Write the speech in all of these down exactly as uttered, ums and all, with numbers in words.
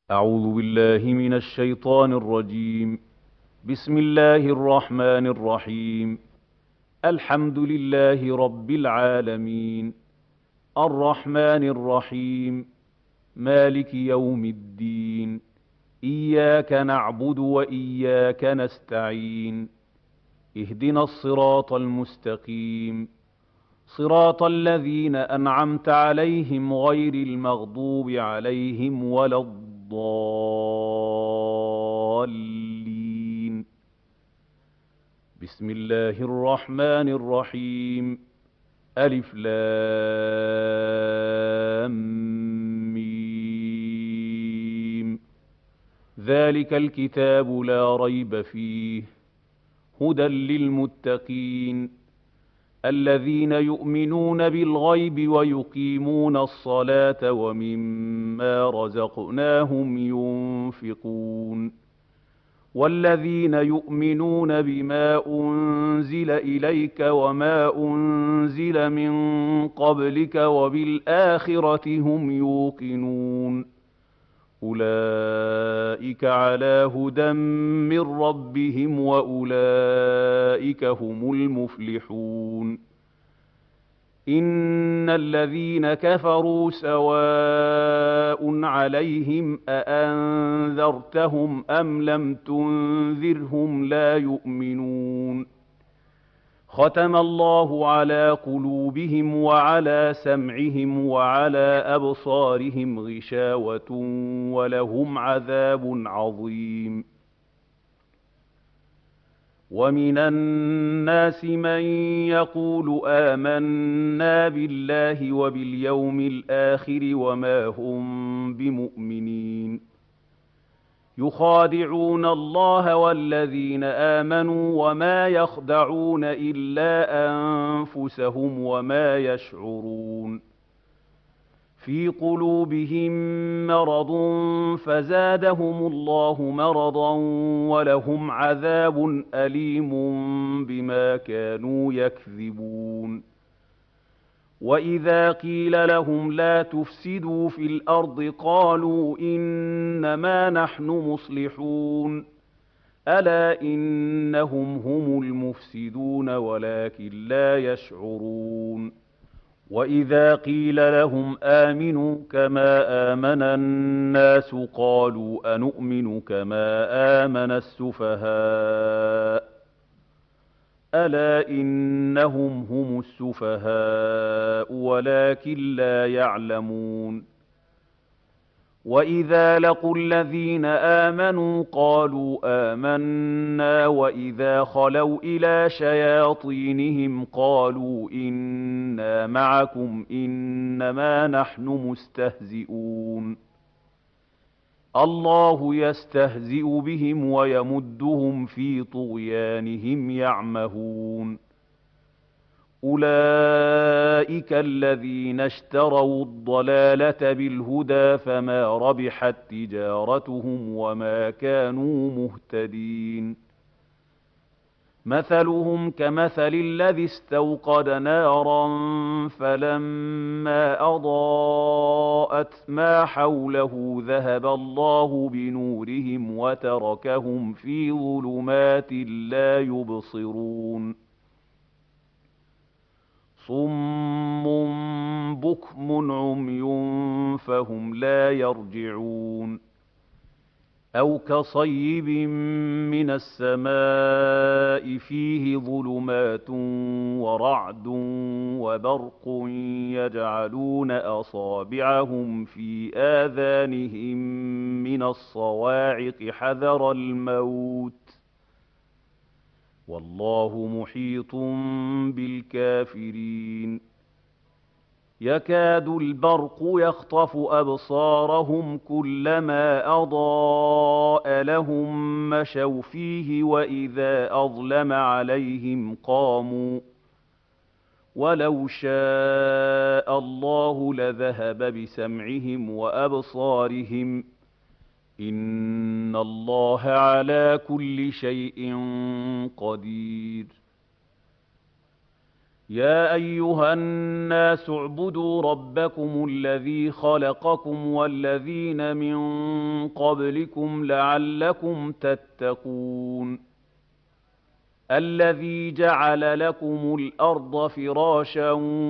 أعوذ بالله من الشيطان الرجيم. بسم الله الرحمن الرحيم. الحمد لله رب العالمين، الرحمن الرحيم، مالك يوم الدين. إياك نعبد وإياك نستعين. اهدنا الصراط المستقيم، صراط الذين أنعمت عليهم غير المغضوب عليهم ولا الضالين. بسم الله الرحمن الرحيم. ألف لام ميم. ذلك الكتاب لا ريب فيه، هدى للمتقين الذين يؤمنون بالغيب ويقيمون الصلاة ومما رزقناهم ينفقون، والذين يؤمنون بما أنزل إليك وما أنزل من قبلك وبالآخرة هم يوقنون. أولئك على هدى من ربهم وأولئك هم المفلحون. إن الذين كفروا سواء عليهم أأنذرتهم أم لم تنذرهم لا يؤمنون. ختم الله على قلوبهم وعلى سمعهم وعلى أبصارهم غشاوة ولهم عذاب عظيم. ومن الناس من يقول آمنا بالله وباليوم الآخر وما هم بمؤمنين. يخادعون الله والذين آمنوا وما يخدعون إلا أنفسهم وما يشعرون. في قلوبهم مرض فزادهم الله مرضا ولهم عذاب أليم بما كانوا يكذبون. وإذا قيل لهم لا تفسدوا في الأرض قالوا إنما نحن مصلحون. ألا إنهم هم المفسدون ولكن لا يشعرون. وإذا قيل لهم آمنوا كما آمن الناس قالوا أنؤمن كما آمن السفهاء. ألا إنهم هم السفهاء ولكن لا يعلمون. وإذا لقوا الذين آمنوا قالوا آمنا وإذا خلوا إلى شياطينهم قالوا إنا معكم إنما نحن مستهزئون. الله يستهزئ بهم ويمدهم في طغيانهم يعمهون. أولئك الذين اشتروا الضلالة بالهدى فما ربحت تجارتهم وما كانوا مهتدين. مثلهم كمثل الذي استوقد نارا فلما أضاءت ما حوله ذهب الله بنورهم وتركهم في ظلمات لا يبصرون. صم بكم عمي فهم لا يرجعون. أو كصيب من السماء فيه ظلمات ورعد وبرق يجعلون أصابعهم في آذانهم من الصواعق حذر الموت والله محيط بالكافرين. يكاد البرق يخطف أبصارهم كلما أضاء لهم مشوا فيه وإذا أظلم عليهم قاموا ولو شاء الله لذهب بسمعهم وأبصارهم إن الله على كل شيء قدير. يا أيها الناس اعبدوا ربكم الذي خلقكم والذين من قبلكم لعلكم تتقون الذي جعل لكم الأرض فراشا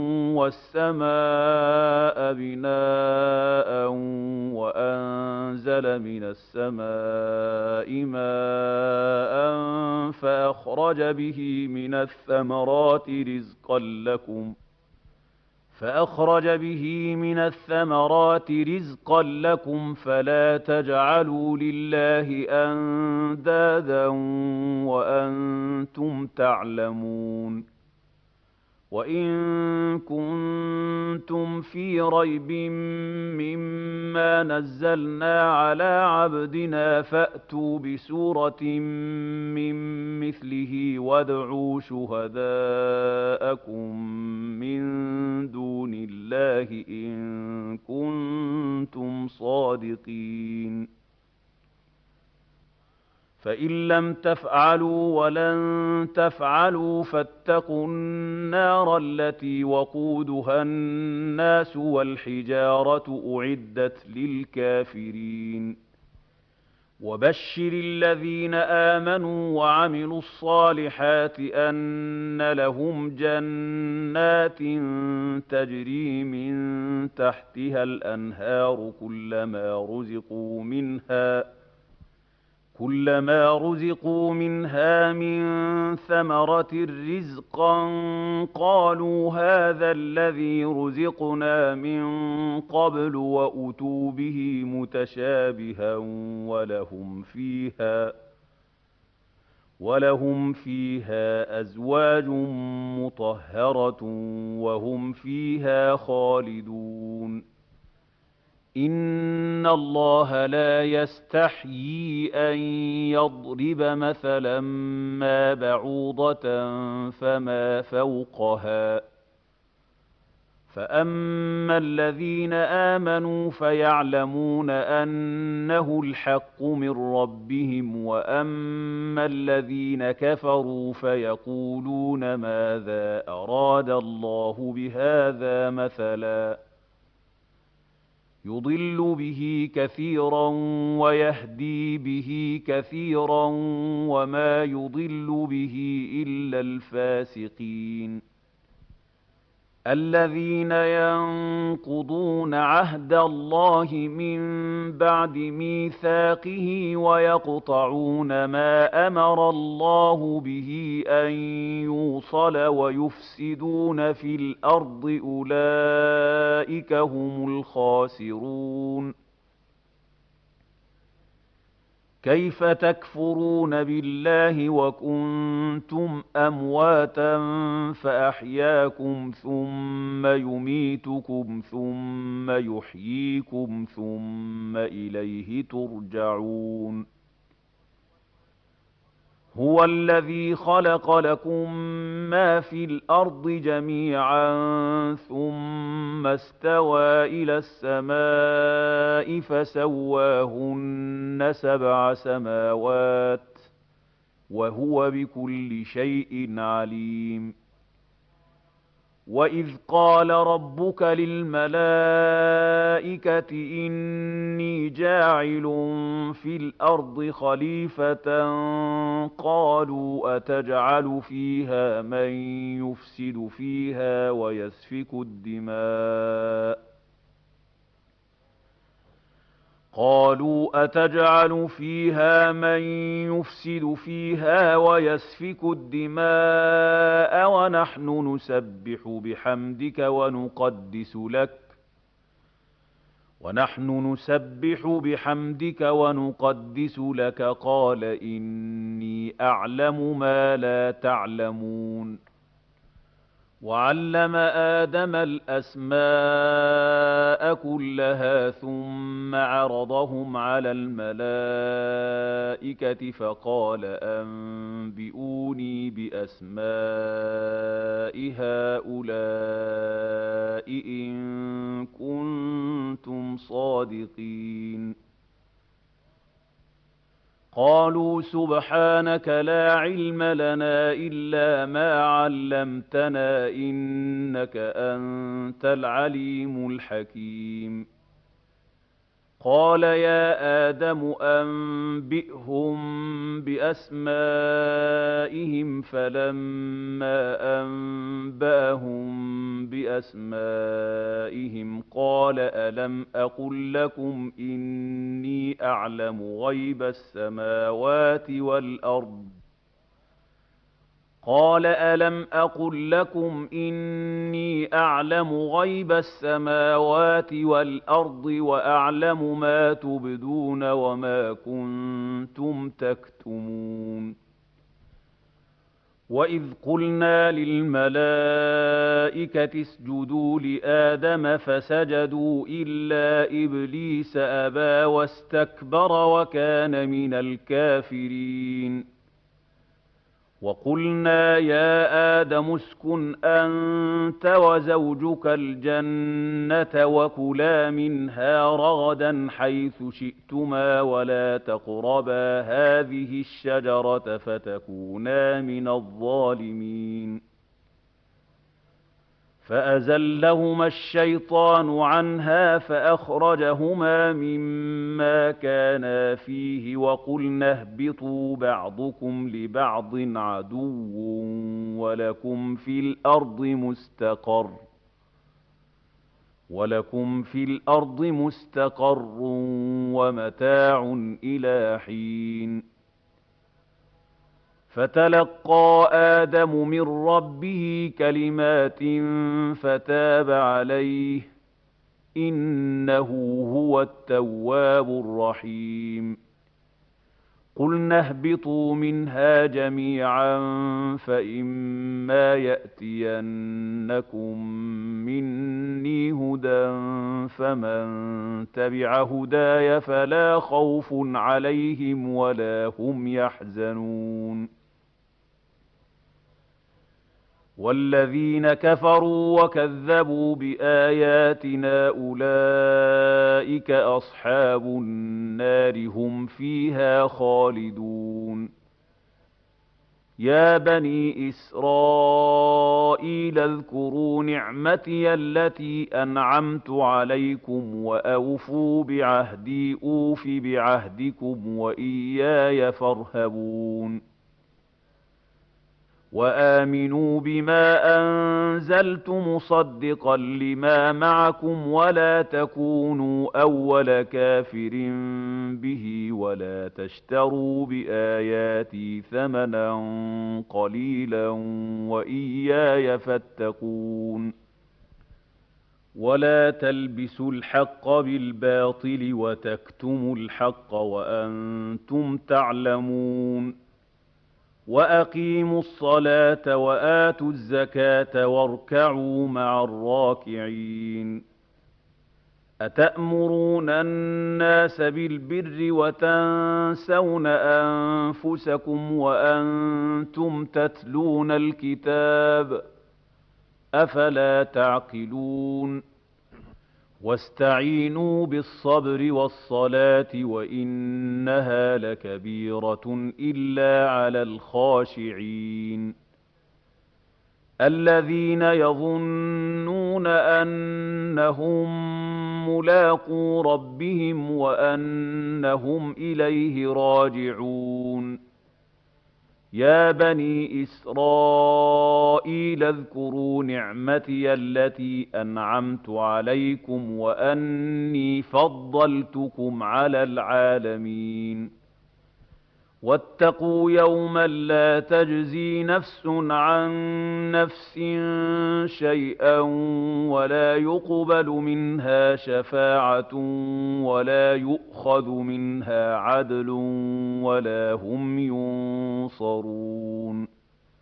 والسماء بناء وأنزل من السماء ماء فأخرج به من الثمرات رزقا لكم فأخرج به من الثمرات رزقا لكم فلا تجعلوا لله أندادا وأنتم تعلمون وإن كنتم في ريب مما نزلنا على عبدنا فأتوا بسورة من مثله وادعوا شهداءكم من دون الله إن كنتم صادقين فإن لم تفعلوا ولن تفعلوا فاتقوا النار التي وقودها الناس والحجارة أعدت للكافرين وبشر الذين آمنوا وعملوا الصالحات أن لهم جنات تجري من تحتها الأنهار كلما رزقوا منها كلما رزقوا منها من ثمرة رزقا قالوا هذا الذي رزقنا من قبل وأتوا به متشابها ولهم فيها ولهم فيها أزواج مطهرة وهم فيها خالدون إن الله لا يستحيي أن يضرب مثلا ما بعوضة فما فوقها فأما الذين آمنوا فيعلمون أنه الحق من ربهم وأما الذين كفروا فيقولون ماذا أراد الله بهذا مثلا يضل به كثيرا ويهدي به كثيرا وما يضل به إلا الفاسقين الذين ينقضون عهد الله من بعد ميثاقه ويقطعون ما أمر الله به أن يوصل ويفسدون في الأرض أولئك هم الخاسرون كيف تكفرون بالله وكنتم أمواتا فأحياكم ثم يميتكم ثم يحييكم ثم إليه ترجعون هو الذي خلق لكم ما في الأرض جميعا ثم استوى إلى السماء فسواهن سبع سماوات وهو بكل شيء عليم وإذ قال ربك للملائكة إني جاعل في الأرض خليفة قالوا أتجعل فيها من يفسد فيها ويسفك الدماء قالوا أتجعل فيها من يفسد فيها ويسفك الدماء ونحن نسبح بحمدك ونقدس لك ونحن نسبح بحمدك ونقدس لك قال إني أعلم ما لا تعلمون وعلم آدم الأسماء كلها ثم عرضهم على الملائكة فقال أنبئوني بأسماء هؤلاء إن كنتم صادقين قالوا سبحانك لا علم لنا إلا ما علمتنا إنك أنت العليم الحكيم قال يا آدم أنبئهم بأسمائهم فلما أنبأهم بأسمائهم قال ألم أقل لكم إني أعلم غيب السماوات والأرض قال ألم أقل لكم إني أعلم غيب السماوات والأرض وأعلم ما تبدون وما كنتم تكتمون وإذ قلنا للملائكة اسجدوا لآدم فسجدوا إلا إبليس أبى واستكبر وكان من الكافرين وقلنا يا آدم اسكن أنت وزوجك الجنة وكلا منها رغدا حيث شئتما ولا تقربا هذه الشجرة فتكونا من الظالمين فأزلهما الشيطان عنها فأخرجهما مما كانا فيه وقلنا اهبطوا بعضكم لبعض عدو ولكم في الأرض مستقر ولكم في الأرض مستقر ومتاع إلى حين فتلقى آدم من ربه كلمات فتاب عليه إنه هو التواب الرحيم قلنا اهبطوا منها جميعا فإما يأتينكم مني هدى فمن تبع هداي فلا خوف عليهم ولا هم يحزنون والذين كفروا وكذبوا بآياتنا أولئك أصحاب النار هم فيها خالدون يا بني إسرائيل اذكروا نعمتي التي أنعمت عليكم وأوفوا بعهدي أوف بعهدكم وإياي فارهبون وآمنوا بما أنزلت مصدقا لما معكم ولا تكونوا أول كافر به ولا تشتروا بآياتي ثمنا قليلا وإياي فاتقون ولا تلبسوا الحق بالباطل وتكتموا الحق وأنتم تعلمون وأقيموا الصلاة وآتوا الزكاة واركعوا مع الراكعين أتأمرون الناس بالبر وتنسون أنفسكم وأنتم تتلون الكتاب أفلا تعقلون واستعينوا بالصبر والصلاة وإنها لكبيرة إلا على الخاشعين الذين يظنون أنهم ملاقو ربهم وأنهم إليه راجعون يا بني إسرائيل اذكروا نعمتي التي أنعمت عليكم وأني فضلتكم على العالمين واتقوا يوما لا تجزي نفس عن نفس شيئا ولا يقبل منها شفاعة ولا يؤخذ منها عدل ولا هم ينصرون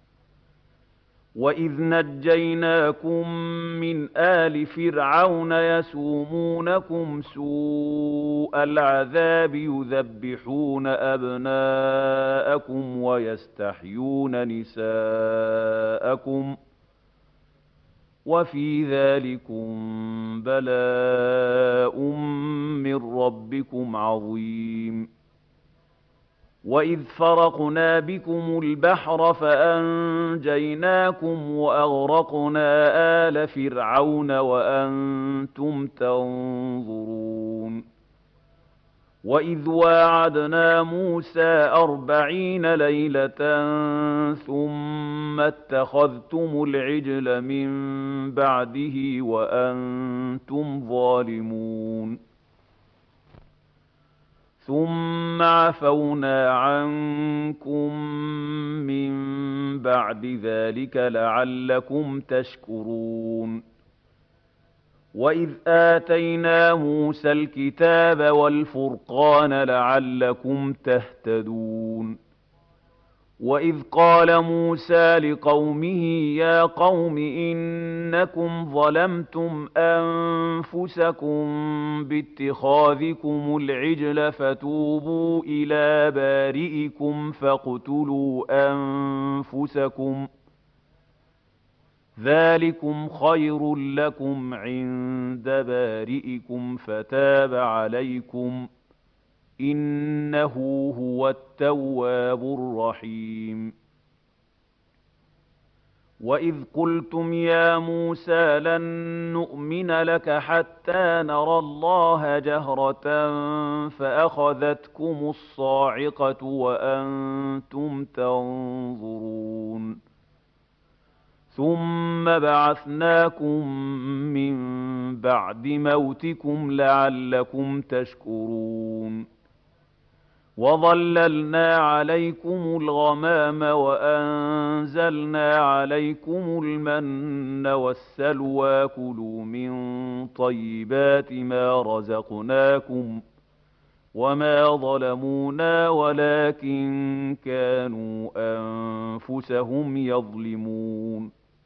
وإذ نجيناكم من آل فرعون يسومونكم سوء العذاب يذبحون أبناءكم ويستحيون نساءكم وفي ذلكم بلاء من ربكم عظيم وإذ فرقنا بكم البحر فأنجيناكم وأغرقنا آل فرعون وأنتم تنظرون وإذ واعدنا موسى أربعين ليلة ثم اتخذتم العجل من بعده وأنتم ظالمون ثم عفونا عنكم من بعد ذلك لعلكم تشكرون وإذ آتينا موسى الكتاب والفرقان لعلكم تهتدون وإذ قال موسى لقومه يا قوم إنكم ظلمتم أنفسكم باتخاذكم العجل فتوبوا إلى بارئكم فاقتلوا أنفسكم ذلكم خير لكم عند بارئكم فتاب عليكم إنه هو التواب الرحيم وإذ قلتم يا موسى لن نؤمن لك حتى نرى الله جهرة فأخذتكم الصاعقة وأنتم تنظرون ثم بعثناكم من بعد موتكم لعلكم تشكرون وظللنا عليكم الغمام وأنزلنا عليكم المن والسلوى كلوا من طيبات ما رزقناكم وما ظلمونا ولكن كانوا أنفسهم يظلمون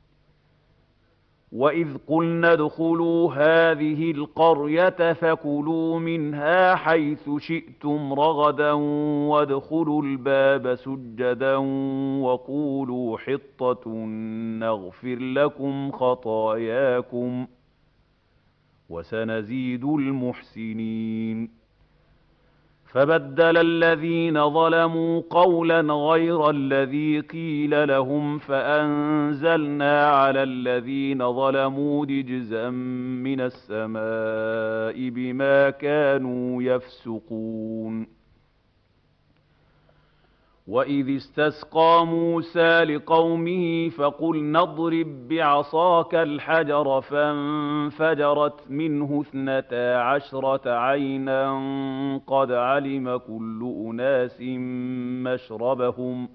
وإذ قلنا ادخلوا هذه القرية فكلوا منها حيث شئتم رغدا وادخلوا الباب سجدا وقولوا حطة نغفر لكم خطاياكم وسنزيد المحسنين فبدل الذين ظلموا قولا غير الذي قيل لهم فأنزلنا على الذين ظلموا رجزا من السماء بما كانوا يفسقون وإذ استسقى موسى لقومه فقلنا اضرب بعصاك الحجر فانفجرت منه اثنتا عشرة عينا قد علم كل أناس مشربهم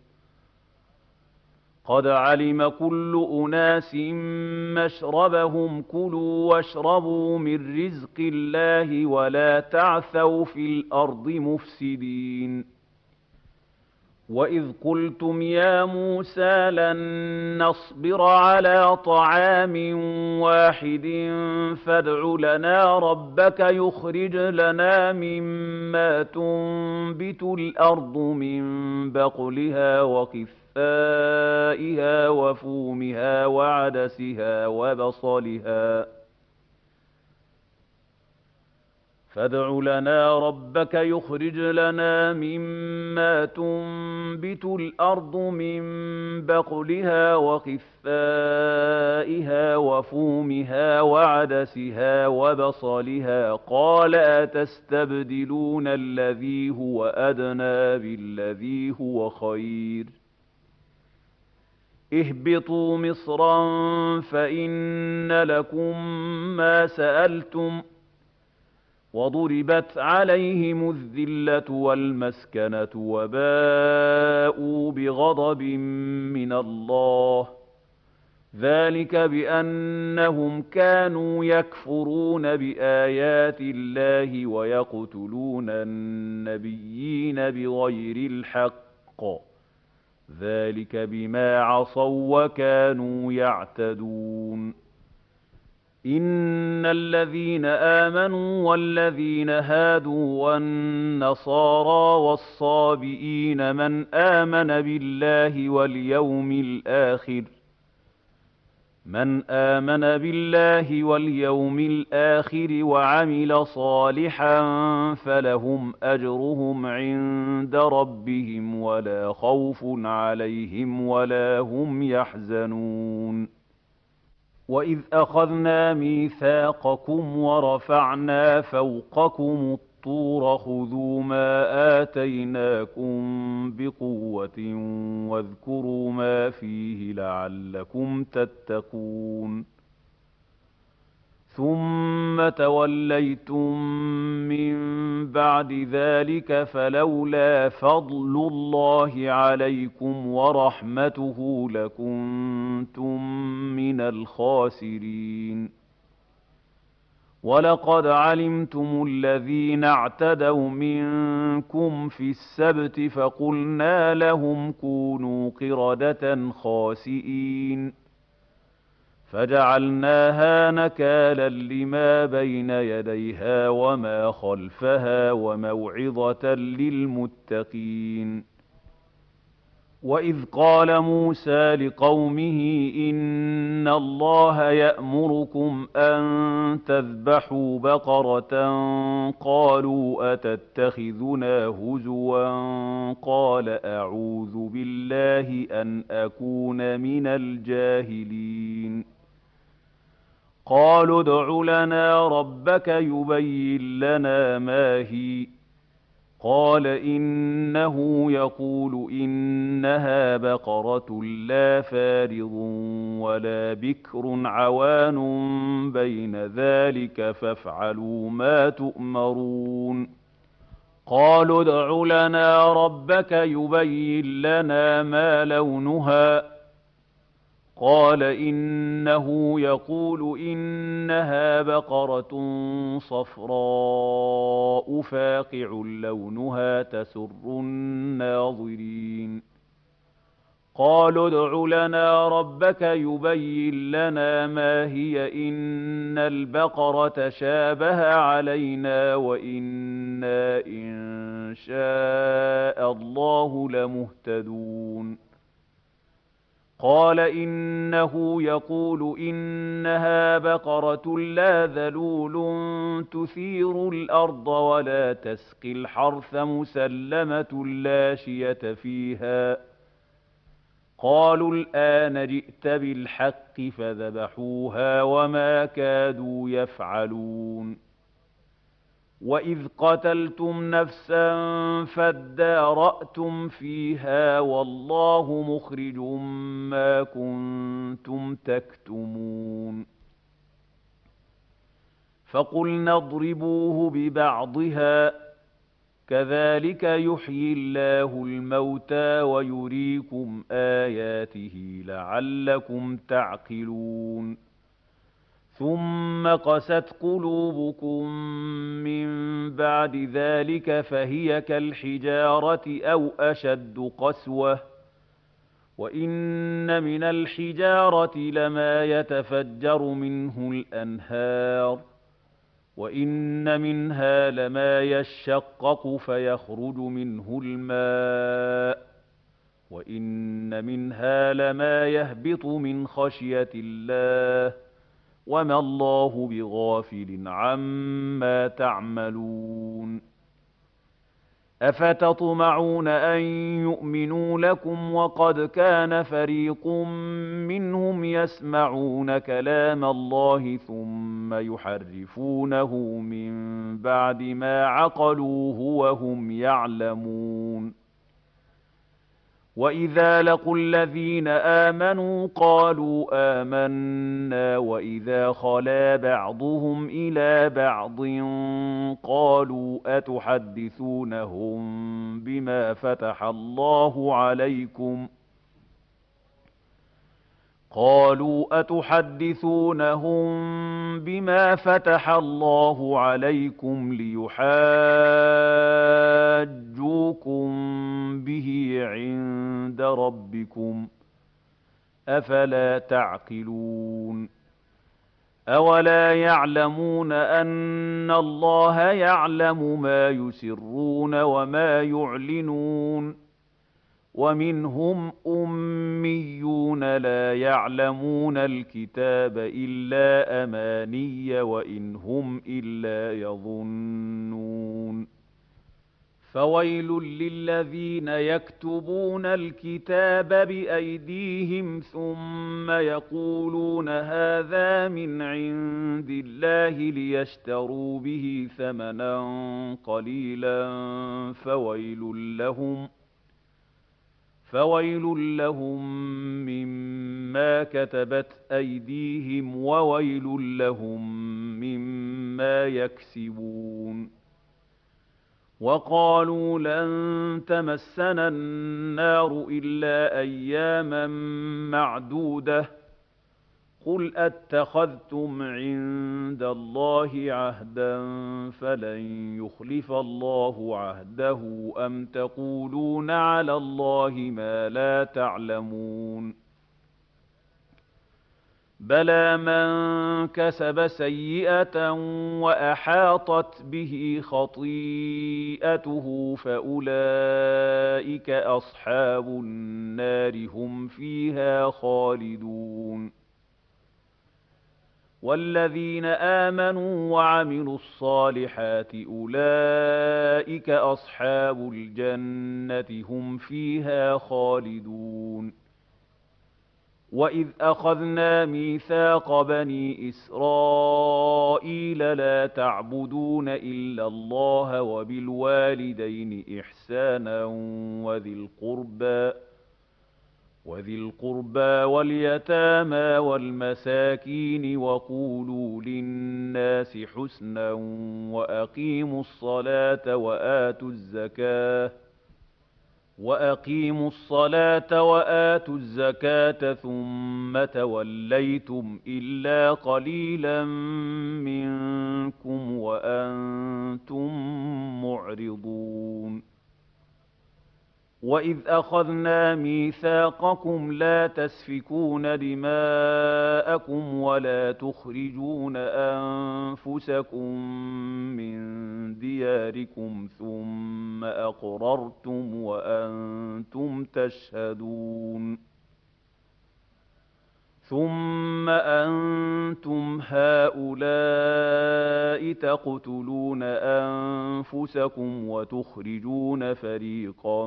قد علم كل أناس مشربهم كلوا واشربوا من رزق الله ولا تعثوا في الأرض مفسدين وإذ قلتم يا موسى لن نصبر على طعام واحد فادع لنا ربك يخرج لنا مما تنبت الأرض من بقلها وقثائها وفومها وعدسها وبصلها فادع لنا ربك يخرج لنا مما تنبت الأرض من بقلها وقثائها وفومها وعدسها وبصلها قال أتستبدلون الذي هو أدنى بالذي هو خير اهبطوا مصرا فإن لكم ما سألتم وضربت عليهم الذلة والمسكنة وباءوا بغضب من الله ذلك بأنهم كانوا يكفرون بآيات الله ويقتلون النبيين بغير الحق ذلك بما عصوا وكانوا يعتدون إن الذين آمنوا والذين هادوا والنصارى والصابئين من آمن بالله واليوم الآخر من آمن بالله واليوم الآخر وعمل صالحا فلهم أجرهم عند ربهم ولا خوف عليهم ولا هم يحزنون وإذ أخذنا ميثاقكم ورفعنا فوقكم الطور خذوا ما آتيناكم بقوة واذكروا ما فيه لعلكم تتقون ثم توليتم من بعد ذلك فلولا فضل الله عليكم ورحمته لكنتم من الخاسرين ولقد علمتم الذين اعتدوا منكم في السبت فقلنا لهم كونوا قردة خاسئين فجعلناها نكالا لما بين يديها وما خلفها وموعظة للمتقين وإذ قال موسى لقومه إن الله يأمركم أن تذبحوا بقرة قالوا أتتخذنا هزوا قال أعوذ بالله أن أكون من الجاهلين قالوا ادع لنا ربك يبين لنا ما هي قال إنه يقول إنها بقرة لا فارض ولا بكر عوان بين ذلك فافعلوا ما تؤمرون قالوا ادع لنا ربك يبين لنا ما لونها قال إنه يقول إنها بقرة صفراء فاقع لونها تسر الناظرين قالوا ادع لنا ربك يبين لنا ما هي إن البقرة شابه علينا وإنا إن شاء الله لمهتدون قال إنه يقول إنها بقرة لا ذلول تثير الأرض ولا تسقي الحرث مسلمة لا شية فيها قالوا الآن جئت بالحق فذبحوها وما كادوا يفعلون وإذ قتلتم نفسا فادارأتم فيها والله مخرج ما كنتم تكتمون فقلنا اضربوه ببعضها كذلك يحيي الله الموتى ويريكم آياته لعلكم تعقلون ثم قست قلوبكم من بعد ذلك فهي كالحجارة أو أشد قسوة وإن من الحجارة لما يتفجر منه الأنهار وإن منها لما يشقق فيخرج منه الماء وإن منها لما يهبط من خشية الله وما الله بغافل عما تعملون أفتطمعون أن يؤمنوا لكم وقد كان فريق منهم يسمعون كلام الله ثم يحرفونه من بعد ما عقلوه وهم يعلمون وإذا لقوا الذين آمنوا قالوا آمنا وإذا خلا بعضهم إلى بعض قالوا أتحدثونهم بما فتح الله عليكم قالوا أتحدثونهم بما فتح الله عليكم ليحاجوكم به عند ربكم أفلا تعقلون أولا يعلمون أن الله يعلم ما يسرون وما يعلنون ومنهم أميون لا يعلمون الكتاب إلا أماني وإن هم إلا يظنون فويل للذين يكتبون الكتاب بأيديهم ثم يقولون هذا من عند الله ليشتروا به ثمنا قليلا فويل لهم فويل لهم مما كتبت أيديهم وويل لهم مما يكسبون وقالوا لن تمسنا النار إلا أياما معدودة قل أتخذتم عند الله عهدا فلن يخلف الله عهده أم تقولون على الله ما لا تعلمون بلى من كسب سيئة وأحاطت به خطيئته فأولئك أصحاب النار هم فيها خالدون والذين آمنوا وعملوا الصالحات أولئك أصحاب الجنة هم فيها خالدون وإذ أخذنا ميثاق بني إسرائيل لا تعبدون إلا الله وبالوالدين إحسانا وذي القربى وذي القربى واليتامى والمساكين وقولوا للناس حسنا وأقيموا الصلاة وآتوا الزكاة وأقيموا الصلاة وآتوا الزكاة ثم توليتم إلا قليلا منكم وأنتم معرضون وإذ أخذنا ميثاقكم لا تسفكون دماءكم ولا تخرجون أنفسكم من دياركم ثم أقررتم وأنتم تشهدون ثم أنتم هؤلاء تقتلون أنفسكم وتخرجون فريقا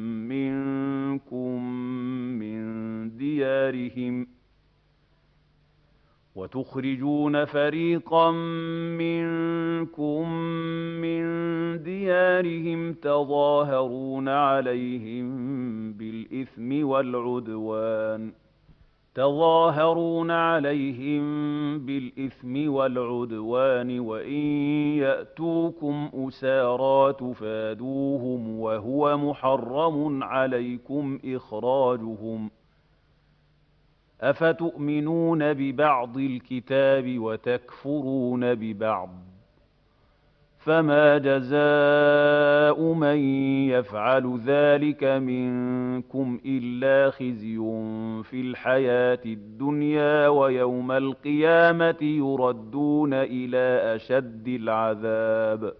منكم من ديارهم وتخرجون فريقا منكم من ديارهم تظاهرون عليهم بالإثم والعدوان تظاهرون عليهم بالإثم والعدوان وإن يأتوكم أسارى تفادوهم وهو محرم عليكم إخراجهم أفتؤمنون ببعض الكتاب وتكفرون ببعض فما جزاء من يفعل ذلك منكم إلا خزي في الحياة الدنيا ويوم القيامة يردون إلى أشد العذاب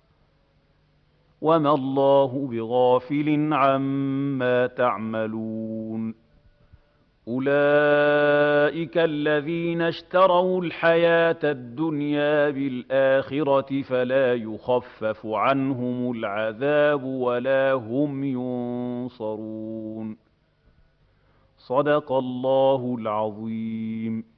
وما الله بغافل عما تعملون أولئك الذين اشتروا الحياة الدنيا بالآخرة فلا يخفف عنهم العذاب ولا هم ينصرون صدق الله العظيم.